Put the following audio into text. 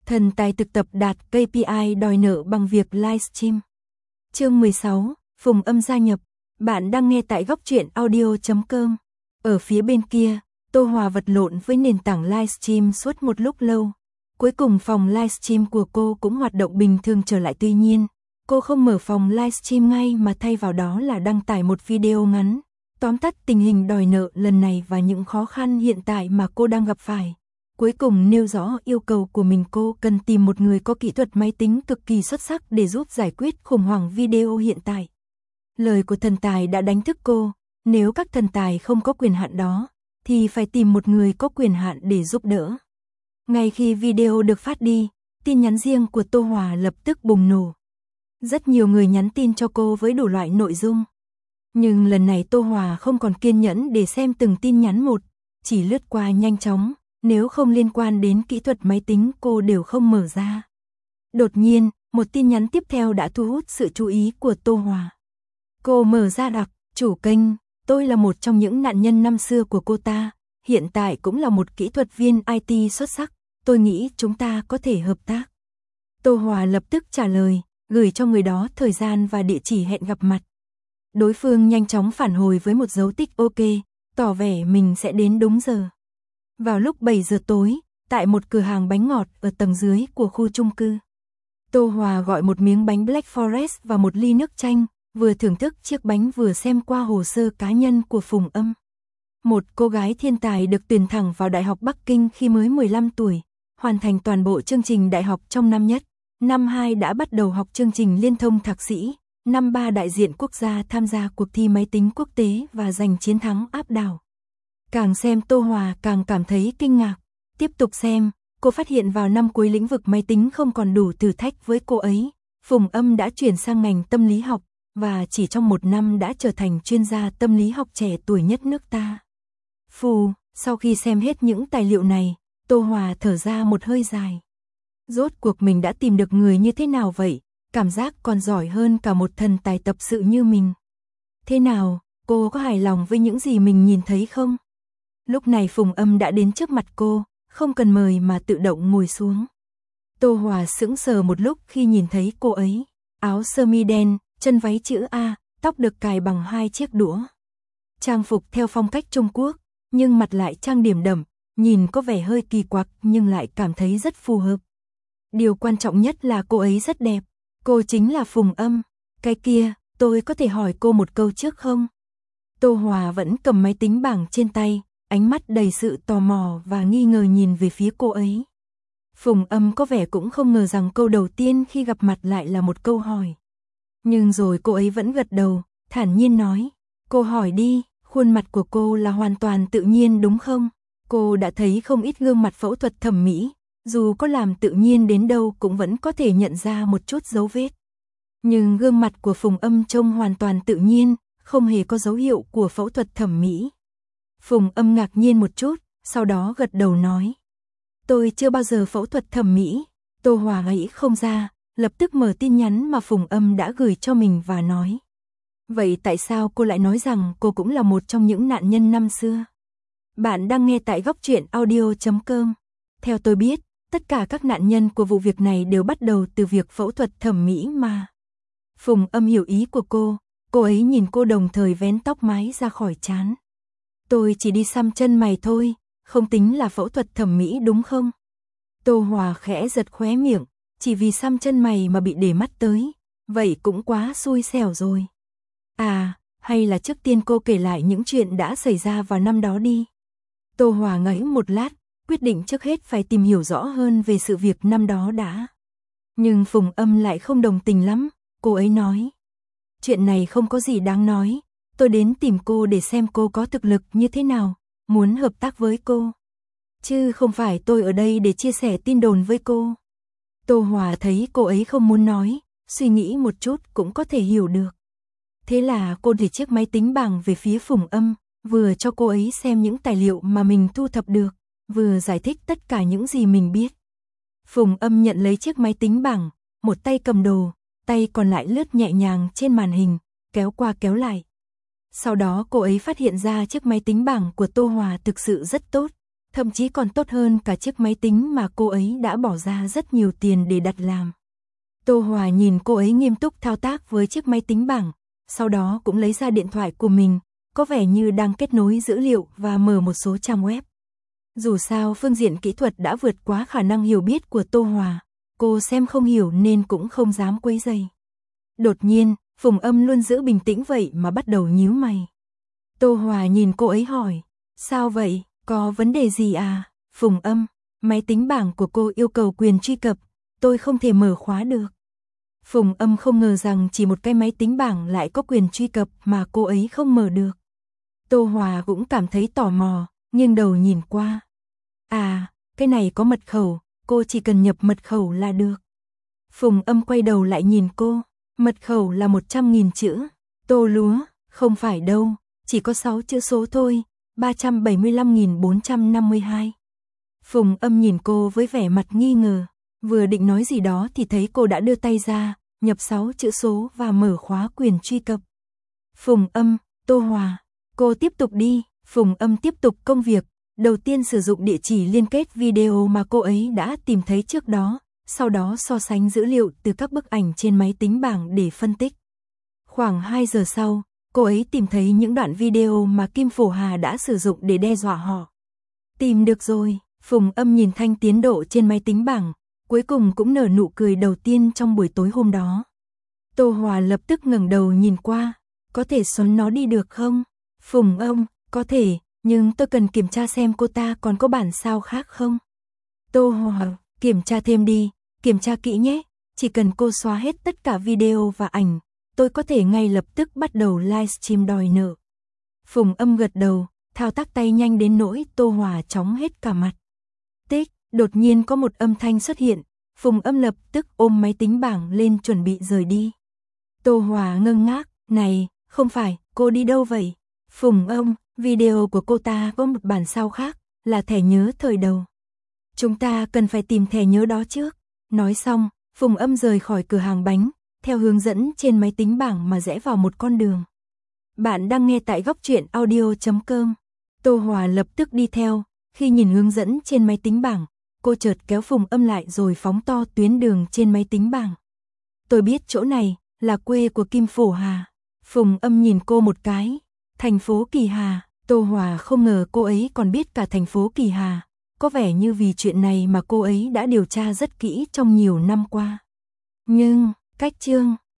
Thần tài thực tập đạt KPI đòi nợ bằng việc livestream. Chương 16, Phùng Âm gia nhập. Bạn đang nghe tại góc truyện audio.com. Ở phía bên kia, Tô Hòa vật lộn với nền tảng livestream suốt một lúc lâu. Cuối cùng phòng livestream của cô cũng hoạt động bình thường trở lại, tuy nhiên, cô không mở phòng livestream ngay mà thay vào đó là đăng tải một video ngắn, tóm tắt tình hình đòi nợ lần này và những khó khăn hiện tại mà cô đang gặp phải. Cuối cùng nêu rõ yêu cầu của mình, cô cần tìm một người có kỹ thuật máy tính cực kỳ xuất sắc để giúp giải quyết khủng hoảng video hiện tại. Lời của thần tài đã đánh thức cô, nếu các thần tài không có quyền hạn đó, thì phải tìm một người có quyền hạn để giúp đỡ. Ngay khi video được phát đi, tin nhắn riêng của Tô Hòa lập tức bùng nổ. Rất nhiều người nhắn tin cho cô với đủ loại nội dung. Nhưng lần này Tô Hòa không còn kiên nhẫn để xem từng tin nhắn một, chỉ lướt qua nhanh chóng, nếu không liên quan đến kỹ thuật máy tính cô đều không mở ra. Đột nhiên, một tin nhắn tiếp theo đã thu hút sự chú ý của Tô Hòa. Cô mở ra đọc, chủ kênh, tôi là một trong những nạn nhân năm xưa của cô ta, hiện tại cũng là một kỹ thuật viên IT xuất sắc, tôi nghĩ chúng ta có thể hợp tác. Tô Hòa lập tức trả lời, gửi cho người đó thời gian và địa chỉ hẹn gặp mặt. Đối phương nhanh chóng phản hồi với một dấu tích OK, tỏ vẻ mình sẽ đến đúng giờ. Vào lúc 7 giờ tối, tại một cửa hàng bánh ngọt ở tầng dưới của khu chung cư, Tô Hòa gọi một miếng bánh Black Forest và một ly nước chanh, vừa thưởng thức chiếc bánh vừa xem qua hồ sơ cá nhân của Phùng Âm. Một cô gái thiên tài được tuyển thẳng vào Đại học Bắc Kinh khi mới 15 tuổi, hoàn thành toàn bộ chương trình đại học trong năm nhất. Năm 2 đã bắt đầu học chương trình liên thông thạc sĩ, năm 3 đại diện quốc gia tham gia cuộc thi máy tính quốc tế và giành chiến thắng áp đảo. Càng xem Tô Hòa càng cảm thấy kinh ngạc. Tiếp tục xem, cô phát hiện vào năm cuối lĩnh vực máy tính không còn đủ thử thách với cô ấy. Phùng Âm đã chuyển sang ngành tâm lý học, và chỉ trong một năm đã trở thành chuyên gia tâm lý học trẻ tuổi nhất nước ta. Sau khi xem hết những tài liệu này, Tô Hòa thở ra một hơi dài. Rốt cuộc mình đã tìm được người như thế nào vậy, cảm giác còn giỏi hơn cả một thần tài tập sự như mình. Thế nào, cô có hài lòng với những gì mình nhìn thấy không? Lúc này Phùng Âm đã đến trước mặt cô, không cần mời mà tự động ngồi xuống. Tô Hòa sững sờ một lúc khi nhìn thấy cô ấy, áo sơ mi đen, chân váy chữ A, tóc được cài bằng 2 chiếc đũa. Trang phục theo phong cách Trung Quốc, nhưng mặt lại trang điểm đậm, nhìn có vẻ hơi kỳ quặc nhưng lại cảm thấy rất phù hợp. Điều quan trọng nhất là cô ấy rất đẹp, cô chính là Phùng Âm. Cái kia, tôi có thể hỏi cô một câu trước không? Tô Hòa vẫn cầm máy tính bảng trên tay, ánh mắt đầy sự tò mò và nghi ngờ nhìn về phía cô ấy. Phùng Âm có vẻ cũng không ngờ rằng câu đầu tiên khi gặp mặt lại là một câu hỏi. Nhưng rồi cô ấy vẫn gật đầu, thản nhiên nói, cô hỏi đi, khuôn mặt của cô là hoàn toàn tự nhiên đúng không? Cô đã thấy không ít gương mặt phẫu thuật thẩm mỹ, dù có làm tự nhiên đến đâu cũng vẫn có thể nhận ra một chút dấu vết. Nhưng gương mặt của Phùng Âm trông hoàn toàn tự nhiên, không hề có dấu hiệu của phẫu thuật thẩm mỹ. Phùng Âm ngạc nhiên một chút, sau đó gật đầu nói, tôi chưa bao giờ phẫu thuật thẩm mỹ. Tô Hòa nghĩ không ra, lập tức mở tin nhắn mà Phùng Âm đã gửi cho mình và nói, vậy tại sao cô lại nói rằng cô cũng là một trong những nạn nhân năm xưa? Bạn đang nghe tại góc truyện audio.com. Theo tôi biết, tất cả các nạn nhân của vụ việc này đều bắt đầu từ việc phẫu thuật thẩm mỹ mà. Phùng Âm hiểu ý của cô ấy nhìn cô đồng thời vén tóc mái ra khỏi trán. Tôi chỉ đi xăm chân mày thôi, không tính là phẫu thuật thẩm mỹ đúng không? Tô Hòa khẽ giật khóe miệng, chỉ vì xăm chân mày mà bị để mắt tới, vậy cũng quá xui xẻo rồi. À, hay là trước tiên cô kể lại những chuyện đã xảy ra vào năm đó đi. Tô Hòa ngẫm một lát, quyết định trước hết phải tìm hiểu rõ hơn về sự việc năm đó đã. Nhưng Phùng Âm lại không đồng tình lắm, cô ấy nói, chuyện này không có gì đáng nói, tôi đến tìm cô để xem cô có thực lực như thế nào, muốn hợp tác với cô. Chứ không phải tôi ở đây để chia sẻ tin đồn với cô. Tô Hòa thấy cô ấy không muốn nói, suy nghĩ một chút cũng có thể hiểu được. Thế là cô để chiếc máy tính bảng về phía Phùng Âm, vừa cho cô ấy xem những tài liệu mà mình thu thập được, vừa giải thích tất cả những gì mình biết. Phùng Âm nhận lấy chiếc máy tính bảng, một tay cầm đồ, tay còn lại lướt nhẹ nhàng trên màn hình, kéo qua kéo lại. Sau đó cô ấy phát hiện ra chiếc máy tính bảng của Tô Hòa thực sự rất tốt, thậm chí còn tốt hơn cả chiếc máy tính mà cô ấy đã bỏ ra rất nhiều tiền để đặt làm. Tô Hòa nhìn cô ấy nghiêm túc thao tác với chiếc máy tính bảng, sau đó cũng lấy ra điện thoại của mình, có vẻ như đang kết nối dữ liệu và mở một số trang web. Dù sao phương diện kỹ thuật đã vượt quá khả năng hiểu biết của Tô Hòa, cô xem không hiểu nên cũng không dám quấy rầy. Đột nhiên, Phùng Âm luôn giữ bình tĩnh vậy mà bắt đầu nhíu mày. Tô Hòa nhìn cô ấy hỏi, sao vậy, có vấn đề gì à? Phùng Âm, máy tính bảng của cô yêu cầu quyền truy cập, tôi không thể mở khóa được. Phùng Âm không ngờ rằng chỉ một cái máy tính bảng lại có quyền truy cập mà cô ấy không mở được. Tô Hòa cũng cảm thấy tò mò, nghiêng đầu nhìn qua. À, cái này có mật khẩu, cô chỉ cần nhập mật khẩu là được. Phùng Âm quay đầu lại nhìn cô, mật khẩu là 100.000 chữ. Tô Lúa, không phải đâu, chỉ có 6 chữ số thôi, 375.452. Phùng Âm nhìn cô với vẻ mặt nghi ngờ, vừa định nói gì đó thì thấy cô đã đưa tay ra, nhập 6 chữ số và mở khóa quyền truy cập. Phùng Âm, Tô Hòa, cô tiếp tục đi. Phùng Âm tiếp tục công việc, đầu tiên sử dụng địa chỉ liên kết video mà cô ấy đã tìm thấy trước đó, sau đó so sánh dữ liệu từ các bức ảnh trên máy tính bảng để phân tích. Khoảng 2 giờ sau, cô ấy tìm thấy những đoạn video mà Kim Phổ Hà đã sử dụng để đe dọa họ. Tìm được rồi, Phùng Âm nhìn thanh tiến độ trên máy tính bảng, cuối cùng cũng nở nụ cười đầu tiên trong buổi tối hôm đó. Tô Hòa lập tức ngẩng đầu nhìn qua, có thể xoắn nó đi được không? Phùng Âm, có thể, nhưng tôi cần kiểm tra xem cô ta còn có bản sao khác không? Tô Hòa, kiểm tra thêm đi, kiểm tra kỹ nhé, chỉ cần cô xóa hết tất cả video và ảnh, tôi có thể ngay lập tức bắt đầu livestream đòi nợ. Phùng Âm gật đầu, thao tác tay nhanh đến nỗi Tô Hòa chóng hết cả mặt. Tích, đột nhiên có một âm thanh xuất hiện, Phùng Âm lập tức ôm máy tính bảng lên chuẩn bị rời đi. Tô Hòa ngơ ngác, này, không phải, cô đi đâu vậy? Phùng Âm, video của cô ta có một bản sao khác, là thẻ nhớ thời đầu. Chúng ta cần phải tìm thẻ nhớ đó trước. Nói xong, Phùng Âm rời khỏi cửa hàng bánh, theo hướng dẫn trên máy tính bảng mà rẽ vào một con đường. Bạn đang nghe tại góc truyện audio.com. Tô Hòa lập tức đi theo, khi nhìn hướng dẫn trên máy tính bảng, cô chợt kéo Phùng Âm lại rồi phóng to tuyến đường trên máy tính bảng. Tôi biết chỗ này là quê của Kim Phổ Hà. Phùng Âm nhìn cô một cái, thành phố Kỳ Hà. Tô Hòa không ngờ cô ấy còn biết cả thành phố Kỳ Hà, có vẻ như vì chuyện này mà cô ấy đã điều tra rất kỹ trong nhiều năm qua. Nhưng, cách chương